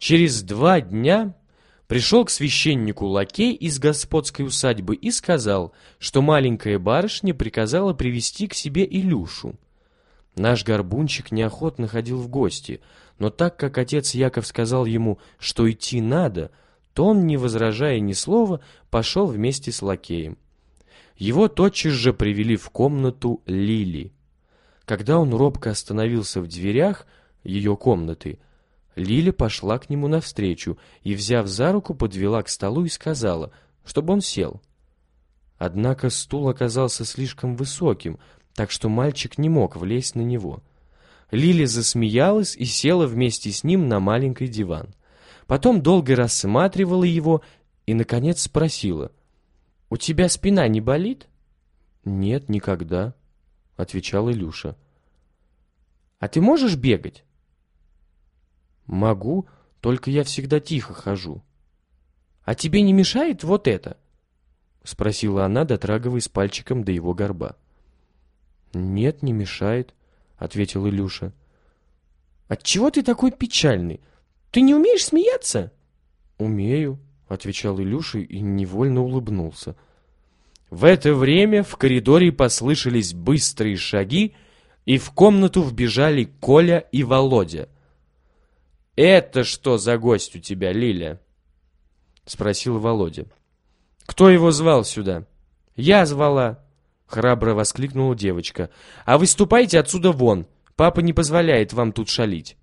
Через 2 дня пришел к священнику лакей из господской усадьбы и сказал, что маленькая барышня приказала привести к себе Илюшу. Наш горбунчик неохотно ходил в гости, но так как отец Яков сказал ему, что идти надо, то он, не возражая ни слова, пошел вместе с лакеем. Его тотчас же привели в комнату Лили. Когда он робко остановился в дверях ее комнаты, Лиля пошла к нему навстречу и, взяв за руку, подвела к столу и сказала, чтобы он сел. Однако стул оказался слишком высоким, так что мальчик не мог влезть на него. Лиля засмеялась и села вместе с ним на маленький диван. Потом долго рассматривала его и, наконец, спросила: «У тебя спина не болит?» «Нет, никогда», — отвечал Илюша. «А ты можешь бегать?» «Могу, только я всегда тихо хожу». «А тебе не мешает вот это?» — спросила она, дотрагиваясь пальчиком до его горба. «Нет, не мешает», — ответил Илюша. «Отчего ты такой печальный? Ты не умеешь смеяться?» «Умею», — отвечал Илюша и невольно улыбнулся. В это время в коридоре послышались быстрые шаги, и в комнату вбежали Коля и Володя. «Это что за гость у тебя, Лиля?» — спросил Володя. «Кто его звал сюда?» «Я звала», — храбро воскликнула девочка. «А вы ступайте отсюда вон, папа не позволяет вам тут шалить».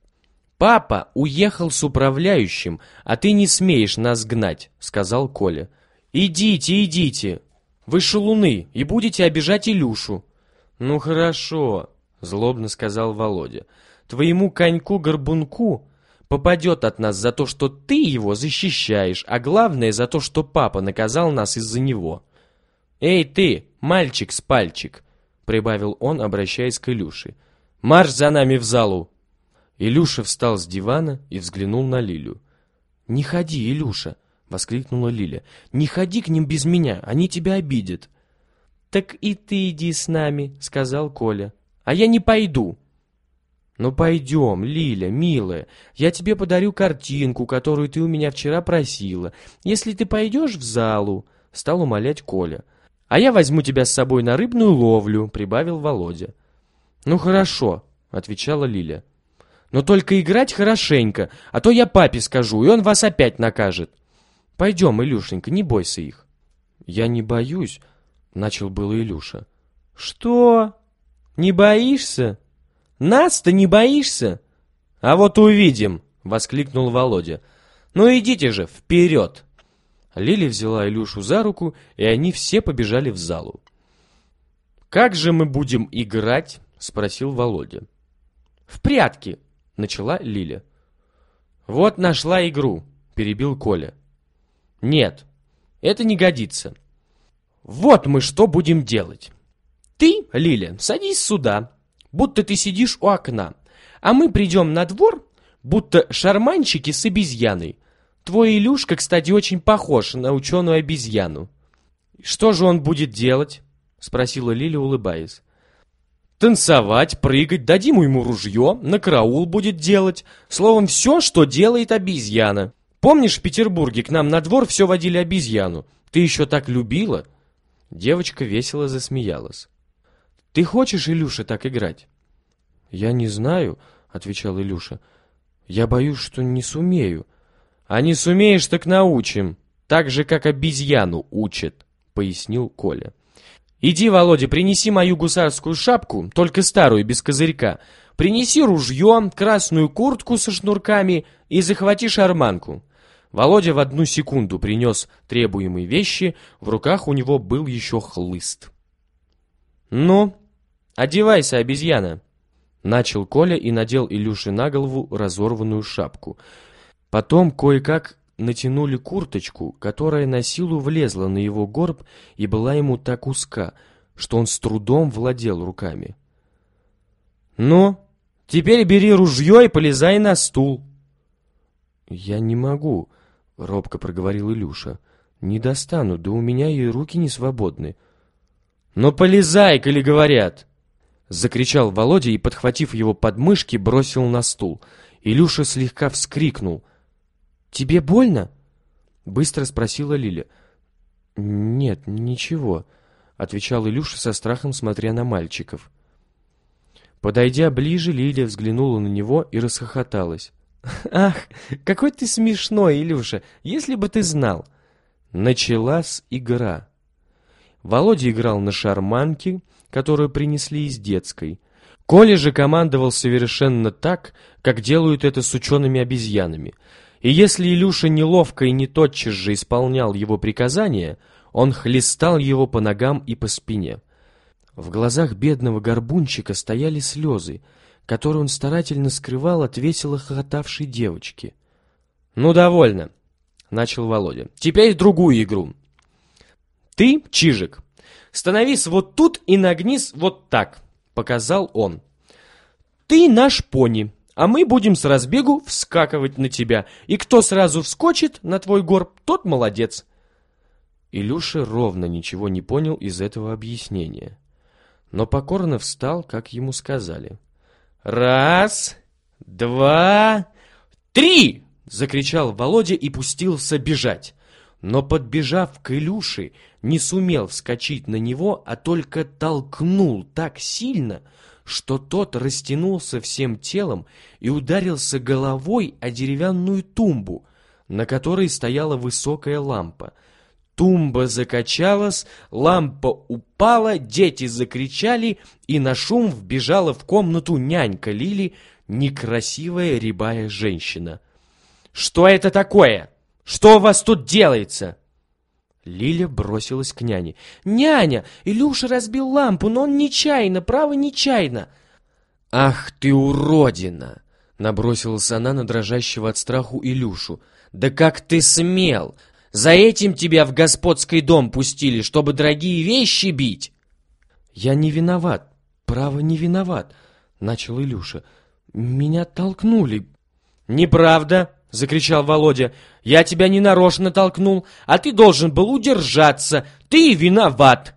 «Папа уехал с управляющим, а ты не смеешь нас гнать», — сказал Коля. «Идите, идите, вы шалуны и будете обижать Илюшу». «Ну хорошо», — злобно сказал Володя. «Твоему коньку-горбунку попадет от нас за то, что ты его защищаешь, а главное за то, что папа наказал нас из-за него». «Эй ты, мальчик с пальчик», — прибавил он, обращаясь к Илюше. «Марш за нами в залу». Илюша встал с дивана и взглянул на Лилю. «Не ходи, Илюша», — воскликнула Лиля. «Не ходи к ним без меня, они тебя обидят». «Так и ты иди с нами», — сказал Коля. «А я не пойду». «Ну пойдем, Лиля, милая, я тебе подарю картинку, которую ты у меня вчера просила. Если ты пойдешь в залу», — стал умолять Коля. «А я возьму тебя с собой на рыбную ловлю», — прибавил Володя. «Ну хорошо», — отвечала Лиля. «Но только играть хорошенько, а то я папе скажу, и он вас опять накажет». «Пойдем, Илюшенька, не бойся их». «Я не боюсь», — начал было Илюша. «Что? Не боишься? Нас-то не боишься?» «А вот увидим», — воскликнул Володя. «Ну идите же, вперед!» Лиля взяла Илюшу за руку, и они все побежали в залу. «Как же мы будем играть?» — спросил Володя. «В прятки», — начала Лиля. «Вот нашла игру», — перебил Коля. «Нет, это не годится. Вот мы что будем делать. Ты, Лиля, садись сюда, будто ты сидишь у окна, а мы придем на двор, будто шарманщики с обезьяной. Твой Илюшка, кстати, очень похож на ученую обезьяну». «Что же он будет делать?» — спросила Лиля, улыбаясь. «Танцевать, прыгать, дадим ему ружье, на караул будет делать. Словом, все, что делает обезьяна. Помнишь, в Петербурге к нам на двор все водили обезьяну? Ты еще так любила?» Девочка весело засмеялась. «Ты хочешь, Илюша, так играть?» «Я не знаю», — отвечал Илюша. «Я боюсь, что не сумею». «А не сумеешь, так научим. Так же, как обезьяну учат», — пояснил Коля. «Иди, Володя, принеси мою гусарскую шапку, только старую, без козырька. Принеси ружье, красную куртку со шнурками и захвати шарманку». Володя в 1 секунду принес требуемые вещи, в руках у него был еще хлыст. «Ну, одевайся, обезьяна», — начал Коля и надел Илюше на голову разорванную шапку. Потом кое-как натянули курточку, которая на силу влезла на его горб и была ему так узка, что он с трудом владел руками. «Ну, теперь бери ружье и полезай на стул». «Я не могу», — робко проговорил Илюша. «Не достану, да у меня и руки не свободны». «Ну полезай, коли говорят!» — закричал Володя и, подхватив его подмышки, бросил на стул. Илюша слегка вскрикнул. «Тебе больно?» — быстро спросила Лиля. «Нет, ничего», — отвечал Илюша со страхом, смотря на мальчиков. Подойдя ближе, Лиля взглянула на него и расхохоталась. «Ах, какой ты смешной, Илюша, если бы ты знал!» Началась игра. Володя играл на шарманке, которую принесли из детской. Коля же командовал совершенно так, как делают это с учеными-обезьянами. И если Илюша неловко и не тотчас же исполнял его приказания, он хлестал его по ногам и по спине. В глазах бедного горбунчика стояли слезы, которые он старательно скрывал от весело хохотавшей девочки. «Ну, довольно», — начал Володя. «Теперь другую игру. Ты, Чижик, становись вот тут и нагнись вот так», — показал он. «Ты наш пони, а мы будем с разбегу вскакивать на тебя, и кто сразу вскочит на твой горб, тот молодец». Илюша ровно ничего не понял из этого объяснения, но покорно встал, как ему сказали. «Раз, два, три!» — закричал Володя и пустился бежать. Но, подбежав к Илюше, не сумел вскочить на него, а только толкнул так сильно, что тот растянулся всем телом и ударился головой о деревянную тумбу, на которой стояла высокая лампа. Тумба закачалась, лампа упала, дети закричали, и на шум вбежала в комнату нянька Лили, некрасивая рябая женщина. «Что это такое? Что у вас тут делается?» Лиля бросилась к няне. «Няня, Илюша разбил лампу, но он нечаянно, право, нечаянно». «Ах ты уродина!» — набросилась она на дрожащего от страху Илюшу. «Да как ты смел! За этим тебя в господский дом пустили, чтобы дорогие вещи бить!» «Я не виноват, право, не виноват», — начал Илюша. «Меня толкнули». «Неправда!» — закричал Володя. «Я тебя не нарочно толкнул, а ты должен был удержаться. Ты виноват!»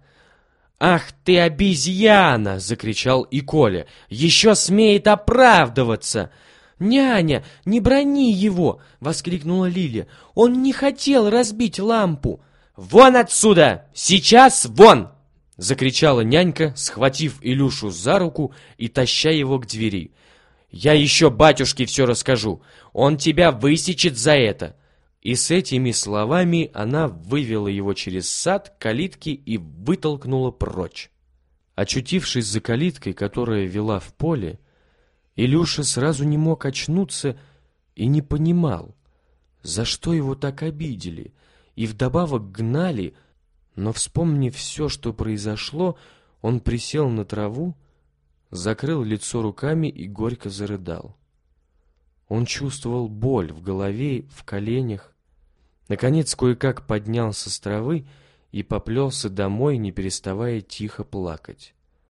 «Ах ты обезьяна!» — закричал и Коля. «Еще смеет оправдываться!» «Няня, не брони его!» — воскликнула Лиля. «Он не хотел разбить лампу!» «Вон отсюда! Сейчас вон!» — закричала нянька, схватив Илюшу за руку и таща его к двери. «Я еще батюшке все расскажу! Он тебя высечет за это!» И с этими словами она вывела его через сад к калитке и вытолкнула прочь. Очутившись за калиткой, которая вела в поле, Илюша сразу не мог очнуться и не понимал, за что его так обидели и вдобавок гнали, но, вспомнив все, что произошло, он присел на траву, закрыл лицо руками и горько зарыдал. Он чувствовал боль в голове, в коленях. Наконец, кое-как поднялся с травы и поплелся домой, не переставая тихо плакать.